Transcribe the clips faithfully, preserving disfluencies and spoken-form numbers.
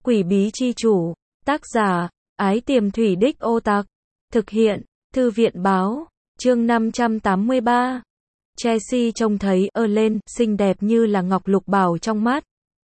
Quỷ bí chi chủ, tác giả, ái tiềm thủy đích ô tặc, thực hiện, thư viện báo, chương năm trăm tám mươi ba. Chelsea trông thấy Ellen xinh đẹp như là ngọc lục bảo trong mắt.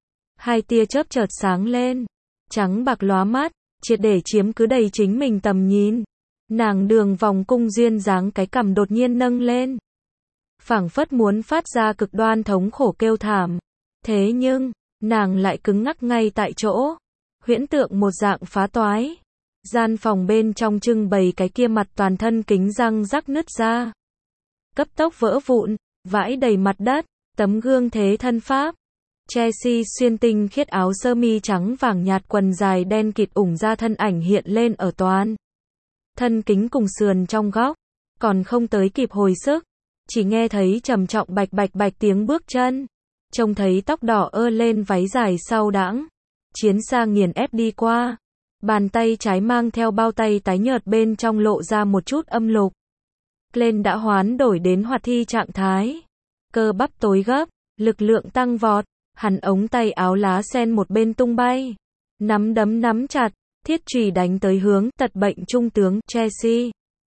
Hai tia chớp chợt sáng lên, trắng bạc lóa mắt, triệt để chiếm cứ đầy chính mình tầm nhìn. Nàng đường vòng cung duyên dáng cái cằm đột nhiên nâng lên, phảng phất muốn phát ra cực đoan thống khổ kêu thảm. Thế nhưng, nàng lại cứng ngắc ngay tại chỗ, huyễn tượng một dạng phá toái. Gian phòng bên trong trưng bày cái kia mặt toàn thân kính răng rắc nứt ra, cấp tốc vỡ vụn, vãi đầy mặt đất, tấm gương thế thân pháp. Chelsea xuyên tinh khiết áo sơ mi trắng vàng nhạt, quần dài đen kịt ủng ra thân ảnh hiện lên ở toàn thân kính cùng sườn trong góc, còn không tới kịp hồi sức, chỉ nghe thấy trầm trọng bạch bạch bạch tiếng bước chân, trông thấy tóc đỏ ơ lên váy dài sau đãng, chiến xa nghiền ép đi qua, bàn tay trái mang theo bao tay tái nhợt bên trong lộ ra một chút âm lục. Glenn đã hoán đổi đến hoạt thi trạng thái, cơ bắp tối gấp, lực lượng tăng vọt, hắn ống tay áo lá sen một bên tung bay, nắm đấm nắm chặt, thiết chùy đánh tới hướng tật bệnh trung tướng Chelsea.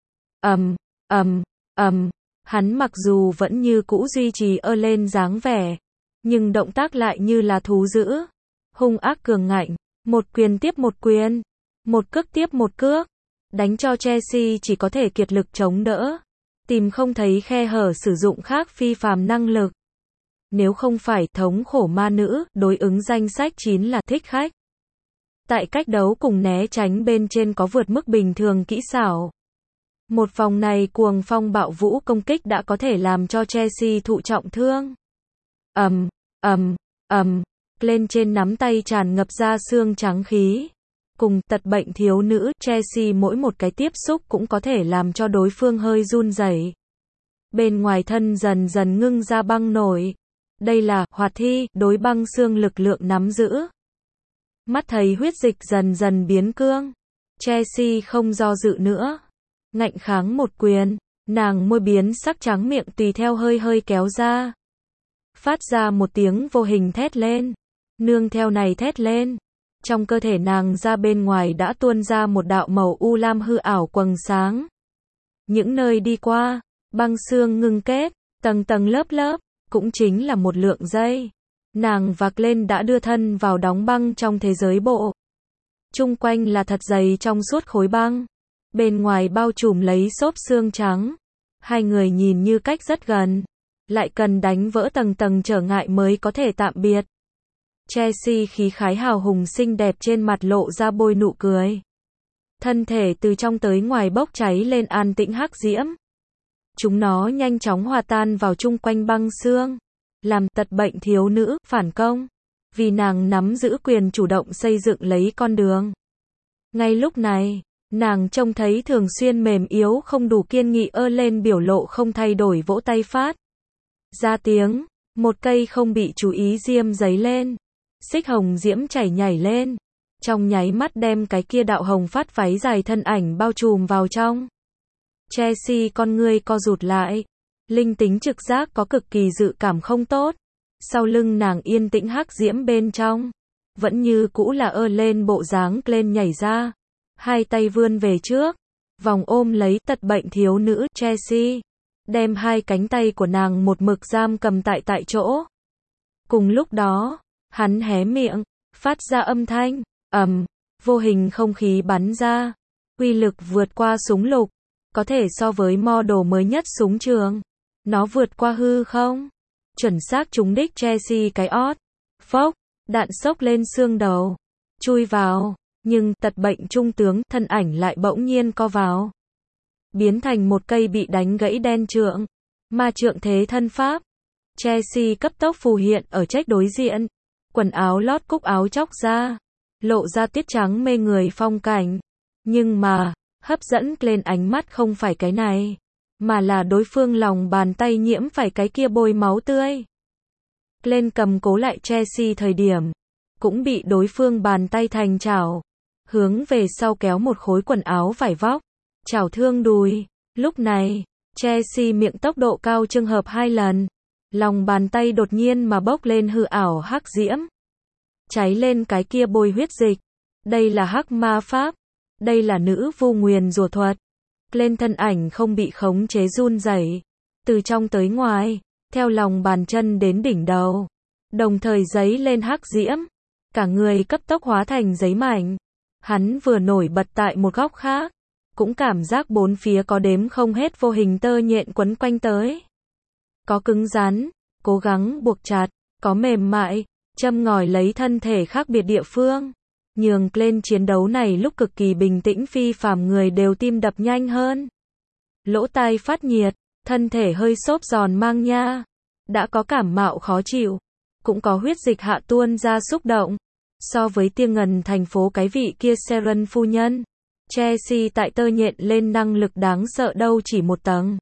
Ầm, ầm, ầm, hắn mặc dù vẫn như cũ duy trì ơ lên dáng vẻ, nhưng động tác lại như là thú dữ, hung ác cường ngạnh, một quyền tiếp một quyền, một cước tiếp một cước, đánh cho Chelsea chỉ có thể kiệt lực chống đỡ, tìm không thấy khe hở sử dụng khác phi phàm năng lực. Nếu không phải thống khổ ma nữ, đối ứng danh sách chín là thích khách. Tại cách đấu cùng né tránh bên trên có vượt mức bình thường kỹ xảo. Một vòng này cuồng phong bạo vũ công kích đã có thể làm cho Chelsea thụ trọng thương. Ầm, ầm, ầm, lên trên nắm tay tràn ngập ra xương trắng khí. Cùng tật bệnh thiếu nữ, Chelsea mỗi một cái tiếp xúc cũng có thể làm cho đối phương hơi run rẩy. Bên ngoài thân dần dần ngưng ra băng nổi. Đây là hoạt thi, đối băng xương lực lượng nắm giữ. Mắt thấy huyết dịch dần dần biến cương, Chelsea không do dự nữa, ngạnh kháng một quyền, nàng môi biến sắc trắng, miệng tùy theo hơi hơi kéo ra, phát ra một tiếng vô hình thét lên. Nương theo này thét lên, trong cơ thể nàng ra bên ngoài đã tuôn ra một đạo màu u lam hư ảo quầng sáng. Những nơi đi qua, băng xương ngưng kết, tầng tầng lớp lớp, cũng chính là một lượng giây. Nàng và Glenn đã đưa thân vào đóng băng trong thế giới bộ. Chung quanh là thật dày trong suốt khối băng, bên ngoài bao trùm lấy xốp xương trắng. Hai người nhìn như cách rất gần, lại cần đánh vỡ tầng tầng trở ngại mới có thể tạm biệt. Chelsea khí khái hào hùng xinh đẹp trên mặt lộ ra bôi nụ cười. Thân thể từ trong tới ngoài bốc cháy lên an tĩnh hắc diễm. Chúng nó nhanh chóng hòa tan vào chung quanh băng xương, làm tật bệnh thiếu nữ phản công, vì nàng nắm giữ quyền chủ động xây dựng lấy con đường. Ngay lúc này, nàng trông thấy thường xuyên mềm yếu không đủ kiên nghị ơ lên biểu lộ không thay đổi vỗ tay phát ra tiếng, một cây không bị chú ý diêm giấy lên, xích hồng diễm chảy nhảy lên, trong nháy mắt đem cái kia đạo hồng phát váy dài thân ảnh bao trùm vào trong. Chelsea con ngươi co rụt lại, linh tính trực giác có cực kỳ dự cảm không tốt. Sau lưng nàng yên tĩnh hắc diễm bên trong, vẫn như cũ là ơ lên bộ dáng lên nhảy ra, hai tay vươn về trước, vòng ôm lấy tật bệnh thiếu nữ Chelsea, đem hai cánh tay của nàng một mực giam cầm tại tại chỗ. Cùng lúc đó, hắn hé miệng, phát ra âm thanh, ầm, vô hình không khí bắn ra, uy lực vượt qua súng lục, có thể so với model mới nhất súng trường. Nó vượt qua hư không, chuẩn xác trúng đích Chelsea cái ót. Phốc, đạn xốc lên xương đầu, chui vào, nhưng tật bệnh trung tướng thân ảnh lại bỗng nhiên co vào, biến thành một cây bị đánh gãy đen trượng, ma trượng thế thân pháp. Chelsea cấp tốc phù hiện ở trách đối diện, quần áo lót cúc áo chóc ra, lộ ra tiết trắng mê người phong cảnh. Nhưng mà, hấp dẫn lên ánh mắt không phải cái này, mà là đối phương lòng bàn tay nhiễm phải cái kia bôi máu tươi. Glenn cầm cố lại Chelsea thời điểm, cũng bị đối phương bàn tay thành chảo, hướng về sau kéo một khối quần áo vải vóc, chảo thương đùi. Lúc này, Chelsea miệng tốc độ cao trường hợp hai lần, lòng bàn tay đột nhiên mà bốc lên hư ảo hắc diễm. cháy lên cái kia bôi huyết dịch. Đây là hắc ma pháp. Đây là nữ vu nguyền rủa thuật. Lên thân ảnh không bị khống chế run rẩy, từ trong tới ngoài, theo lòng bàn chân đến đỉnh đầu. Đồng thời giấy lên hắc diễm. Cả người cấp tốc hóa thành giấy mảnh. Hắn vừa nổi bật tại một góc khác, cũng cảm giác bốn phía có đếm không hết vô hình tơ nhện quấn quanh tới. Có cứng rắn, cố gắng buộc chặt, có mềm mại, châm ngòi lấy thân thể khác biệt địa phương. Nhường lên chiến đấu này lúc cực kỳ bình tĩnh phi phàm người đều tim đập nhanh hơn. Lỗ tai phát nhiệt, thân thể hơi xốp giòn mang nha. Đã có cảm mạo khó chịu, cũng có huyết dịch hạ tuôn ra xúc động. So với Tiên Ngần thành phố cái vị kia Seren phu nhân, Chelsea tại tơ nhện lên năng lực đáng sợ đâu chỉ một tầng.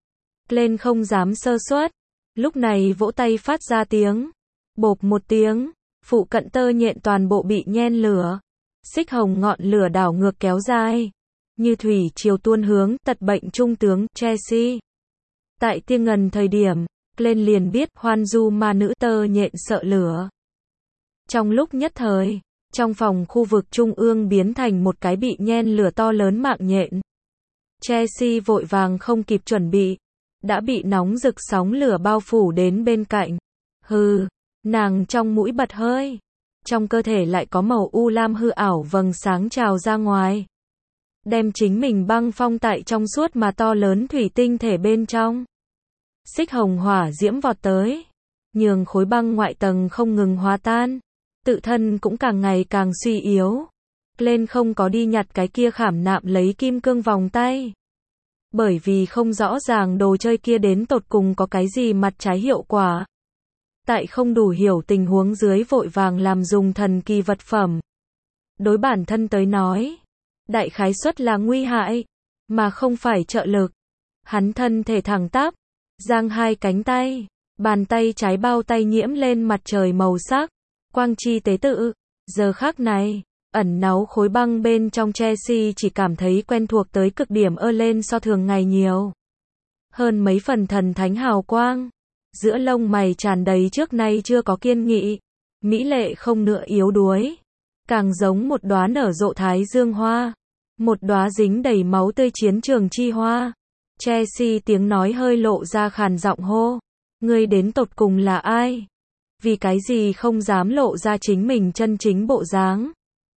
Lên không dám sơ suất, lúc này vỗ tay phát ra tiếng, bộp một tiếng, phụ cận tơ nhện toàn bộ bị nhen lửa. Xích hồng ngọn lửa đảo ngược kéo dài, như thủy triều tuôn hướng tật bệnh trung tướng Chelsea. Tại Tiên Ngần thời điểm, lên liền biết hoan du ma nữ tơ nhện sợ lửa. Trong lúc nhất thời, trong phòng khu vực trung ương biến thành một cái bị nhen lửa to lớn mạng nhện. Chelsea vội vàng không kịp chuẩn bị, đã bị nóng rực sóng lửa bao phủ đến bên cạnh. Hừ, nàng trong mũi bật hơi, trong cơ thể lại có màu u lam hư ảo vầng sáng trào ra ngoài, đem chính mình băng phong tại trong suốt mà to lớn thủy tinh thể bên trong. Xích hồng hỏa diễm vọt tới, nhường khối băng ngoại tầng không ngừng hóa tan, tự thân cũng càng ngày càng suy yếu. Lên không có đi nhặt cái kia khảm nạm lấy kim cương vòng tay, bởi vì không rõ ràng đồ chơi kia đến tột cùng có cái gì mặt trái hiệu quả. Tại không đủ hiểu tình huống dưới vội vàng làm dùng thần kỳ vật phẩm. Đối bản thân tới nói, đại khái suất là nguy hại, mà không phải trợ lực. Hắn thân thể thẳng tắp, giang hai cánh tay, bàn tay trái bao tay nhiễm lên mặt trời màu sắc, quang chi tế tự. Giờ khắc này, ẩn náu khối băng bên trong Chelsea chỉ cảm thấy quen thuộc tới cực điểm ơ lên so thường ngày nhiều. Hơn mấy phần thần thánh hào quang, giữa lông mày tràn đầy trước nay chưa có kiên nghị, mỹ lệ không nửa yếu đuối, càng giống một đóa nở rộ thái dương hoa, một đóa dính đầy máu tươi chiến trường chi hoa. Chelsea tiếng nói hơi lộ ra khàn giọng hô, ngươi đến tột cùng là ai? Vì cái gì không dám lộ ra chính mình chân chính bộ dáng?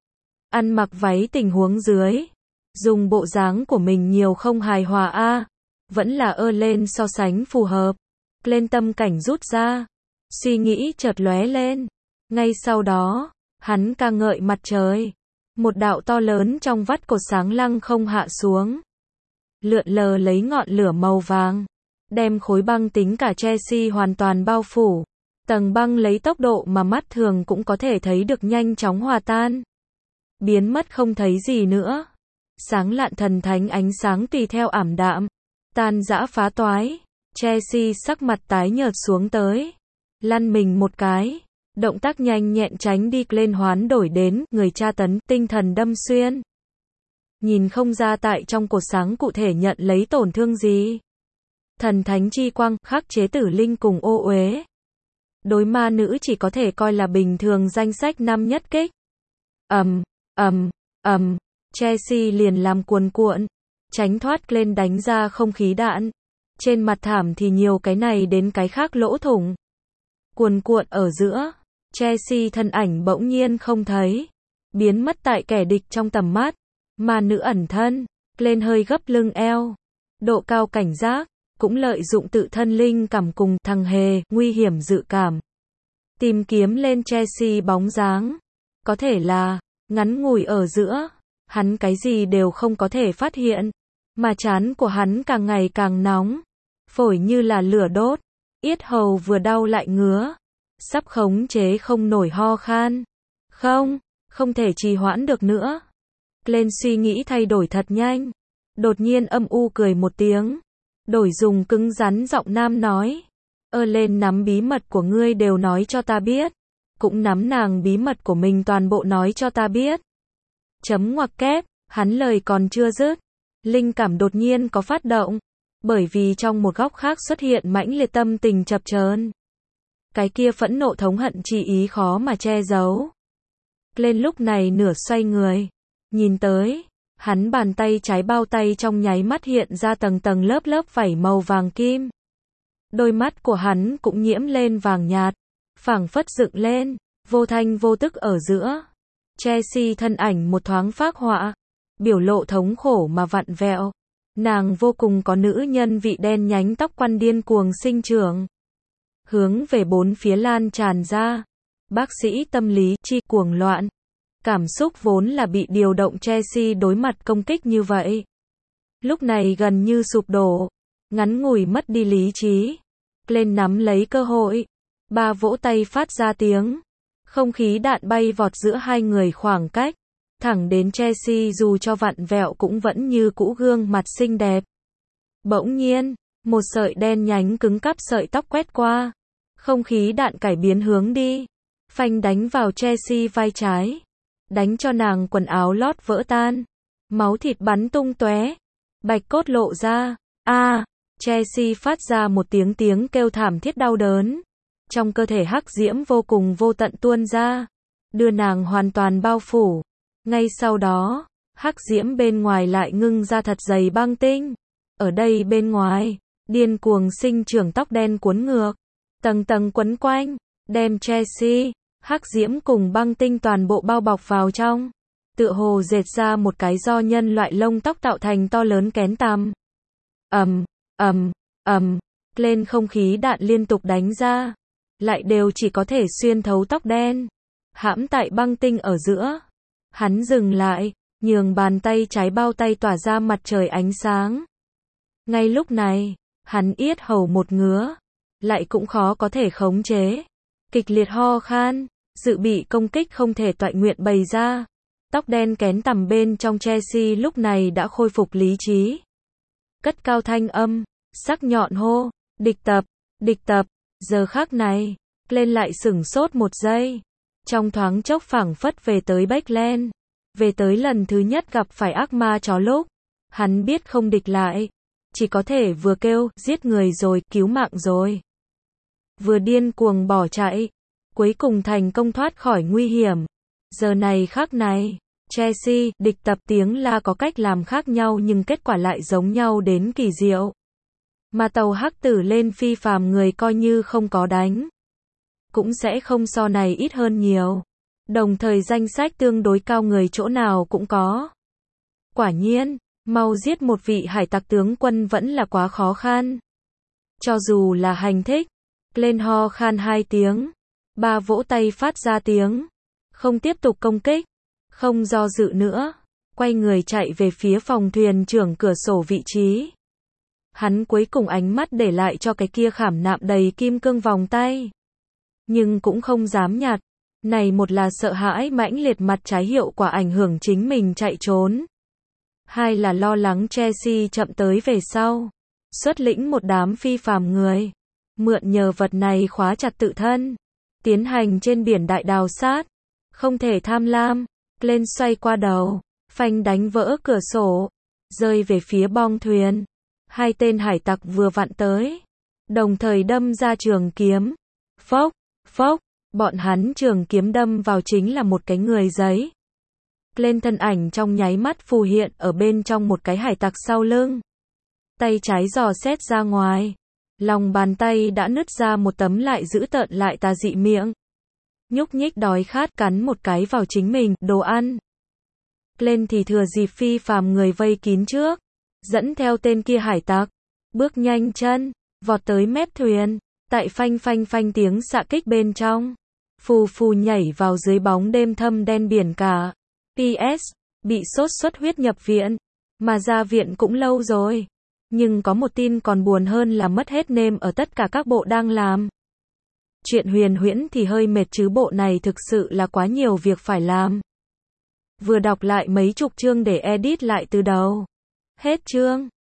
Ăn mặc váy tình huống dưới, dùng bộ dáng của mình nhiều không hài hòa a, à, vẫn là ơ lên so sánh phù hợp. Lên tâm cảnh rút ra, suy nghĩ chợt lóe lên. Ngay sau đó, hắn ca ngợi mặt trời, một đạo to lớn trong vắt cột sáng lăng không hạ xuống, lượn lờ lấy ngọn lửa màu vàng, đem khối băng tính cả Chelsea hoàn toàn bao phủ. Tầng băng lấy tốc độ mà mắt thường cũng có thể thấy được nhanh chóng hòa tan, biến mất không thấy gì nữa. Sáng lạn thần thánh ánh sáng tùy theo ảm đạm, tan rã phá toái. Chelsea sắc mặt tái nhợt xuống tới, lăn mình một cái, động tác nhanh nhẹn tránh đi. Lên hoán đổi đến người tra tấn, tinh thần đâm xuyên. Nhìn không ra tại trong cột sáng cụ thể nhận lấy tổn thương gì. Thần thánh chi quang, khắc chế tử linh cùng ô uế. Đối ma nữ chỉ có thể coi là bình thường danh sách năm nhất kích. Ầm, ầm, ầm, Chelsea liền làm cuồn cuộn, tránh thoát lên đánh ra không khí đạn. Trên mặt thảm thì nhiều cái này đến cái khác lỗ thủng. Cuồn cuộn ở giữa, Chelsea thân ảnh bỗng nhiên không thấy, biến mất tại kẻ địch trong tầm mắt. Ma nữ ẩn thân, lên hơi gấp lưng eo, độ cao cảnh giác, cũng lợi dụng tự thân linh cảm cùng thằng hề, nguy hiểm dự cảm. Tìm kiếm lên Chelsea bóng dáng, có thể là, ngắn ngủi ở giữa, hắn cái gì đều không có thể phát hiện, mà trán của hắn càng ngày càng nóng, phổi như là lửa đốt, yết hầu vừa đau lại ngứa, sắp khống chế không nổi ho khan. Không, không thể trì hoãn được nữa. Lên suy nghĩ thay đổi thật nhanh, đột nhiên âm u cười một tiếng, đổi dùng cứng rắn giọng nam nói, ơ lên nắm bí mật của ngươi đều nói cho ta biết, cũng nắm nàng bí mật của mình toàn bộ nói cho ta biết. Chấm ngoặc kép, hắn lời còn chưa dứt, linh cảm đột nhiên có phát động, bởi vì trong một góc khác xuất hiện mãnh liệt tâm tình chập chờn. Cái kia phẫn nộ thống hận chi ý khó mà che giấu. Lên lúc này nửa xoay người, nhìn tới, hắn bàn tay trái bao tay trong nháy mắt hiện ra tầng tầng lớp lớp vảy màu vàng kim. Đôi mắt của hắn cũng nhiễm lên vàng nhạt, phảng phất dựng lên, vô thanh vô tức ở giữa. Chelsea thân ảnh một thoáng phác họa, biểu lộ thống khổ mà vặn vẹo. Nàng vô cùng có nữ nhân vị đen nhánh tóc quăn điên cuồng sinh trưởng, hướng về bốn phía lan tràn ra. Bác sĩ tâm lý chi cuồng loạn. Cảm xúc vốn là bị điều động Chelsea đối mặt công kích như vậy. Lúc này gần như sụp đổ, ngắn ngủi mất đi lý trí. Lên nắm lấy cơ hội, ba vỗ tay phát ra tiếng. Không khí đạn bay vọt giữa hai người khoảng cách, thẳng đến Chelsea dù cho vặn vẹo cũng vẫn như cũ gương mặt xinh đẹp. Bỗng nhiên, một sợi đen nhánh cứng cắp sợi tóc quét qua. Không khí đạn cải biến hướng đi, phanh đánh vào Chelsea vai trái, đánh cho nàng quần áo lót vỡ tan, máu thịt bắn tung tóe, bạch cốt lộ ra. A, à, Chelsea phát ra một tiếng tiếng kêu thảm thiết đau đớn. Trong cơ thể hắc diễm vô cùng vô tận tuôn ra, đưa nàng hoàn toàn bao phủ. Ngay sau đó, hắc diễm bên ngoài lại ngưng ra thật dày băng tinh. Ở đây bên ngoài, điên cuồng sinh trưởng tóc đen cuốn ngược, tầng tầng quấn quanh, đem Chelsea, hắc diễm cùng băng tinh toàn bộ bao bọc vào trong. Tựa hồ dệt ra một cái do nhân loại lông tóc tạo thành to lớn kén tằm. Ầm, ầm, ầm, lên không khí đạn liên tục đánh ra, lại đều chỉ có thể xuyên thấu tóc đen, hãm tại băng tinh ở giữa. Hắn dừng lại, nhường bàn tay trái bao tay tỏa ra mặt trời ánh sáng. Ngay lúc này, hắn yết hầu một ngứa, lại cũng khó có thể khống chế. Kịch liệt ho khan, dự bị công kích không thể toại nguyện bày ra. Tóc đen kén tằm bên trong Chelsea lúc này đã khôi phục lý trí. Cất cao thanh âm, sắc nhọn hô, địch tập, địch tập. Giờ khắc này, lên lại sửng sốt một giây. Trong thoáng chốc phảng phất về tới Beckland, về tới lần thứ nhất gặp phải ác ma chó lúc. Hắn biết không địch lại, chỉ có thể vừa kêu, giết người rồi, cứu mạng rồi. Vừa điên cuồng bỏ chạy, cuối cùng thành công thoát khỏi nguy hiểm. Giờ này khắc này, Chelsea, địch tập tiếng la có cách làm khác nhau nhưng kết quả lại giống nhau đến kỳ diệu. Mà tàu hắc tử lên phi phàm người coi như không có đánh, cũng sẽ không so này ít hơn nhiều. Đồng thời danh sách tương đối cao người chỗ nào cũng có. Quả nhiên, mau giết một vị hải tặc tướng quân vẫn là quá khó khăn. Cho dù là hành thích, lên ho khan hai tiếng, ba vỗ tay phát ra tiếng, không tiếp tục công kích, không do dự nữa, quay người chạy về phía phòng thuyền trưởng cửa sổ vị trí. Hắn cuối cùng ánh mắt để lại cho cái kia khảm nạm đầy kim cương vòng tay. Nhưng cũng không dám nhặt. Này một là sợ hãi mãnh liệt mặt trái hiệu quả ảnh hưởng chính mình chạy trốn. Hai là lo lắng Chelsea chậm tới về sau. Xuất lĩnh một đám phi phàm người. Mượn nhờ vật này khóa chặt tự thân. Tiến hành trên biển đại đào sát. Không thể tham lam. Lên xoay qua đầu. Phanh đánh vỡ cửa sổ. Rơi về phía bong thuyền. Hai tên hải tặc vừa vặn tới. Đồng thời đâm ra trường kiếm. Phốc, phốc. Bọn hắn trường kiếm đâm vào chính là một cái người giấy. Lên thân ảnh trong nháy mắt phù hiện ở bên trong một cái hải tặc sau lưng. Tay trái dò xét ra ngoài. Lòng bàn tay đã nứt ra một tấm lại dữ tợn lại tà dị miệng. Nhúc nhích đói khát cắn một cái vào chính mình, đồ ăn. Lên thì thừa dịp phi phàm người vây kín trước. Dẫn theo tên kia hải tặc. Bước nhanh chân, vọt tới mép thuyền. Tại phanh phanh phanh tiếng xạ kích bên trong. Phù phù nhảy vào dưới bóng đêm thâm đen biển cả. pê ét. Bị sốt xuất huyết nhập viện. Mà ra viện cũng lâu rồi. Nhưng có một tin còn buồn hơn là mất hết nêm ở tất cả các bộ đang làm. Chuyện huyền huyễn thì hơi mệt chứ bộ này thực sự là quá nhiều việc phải làm. Vừa đọc lại mấy chục chương để edit lại từ đầu. Hết chương.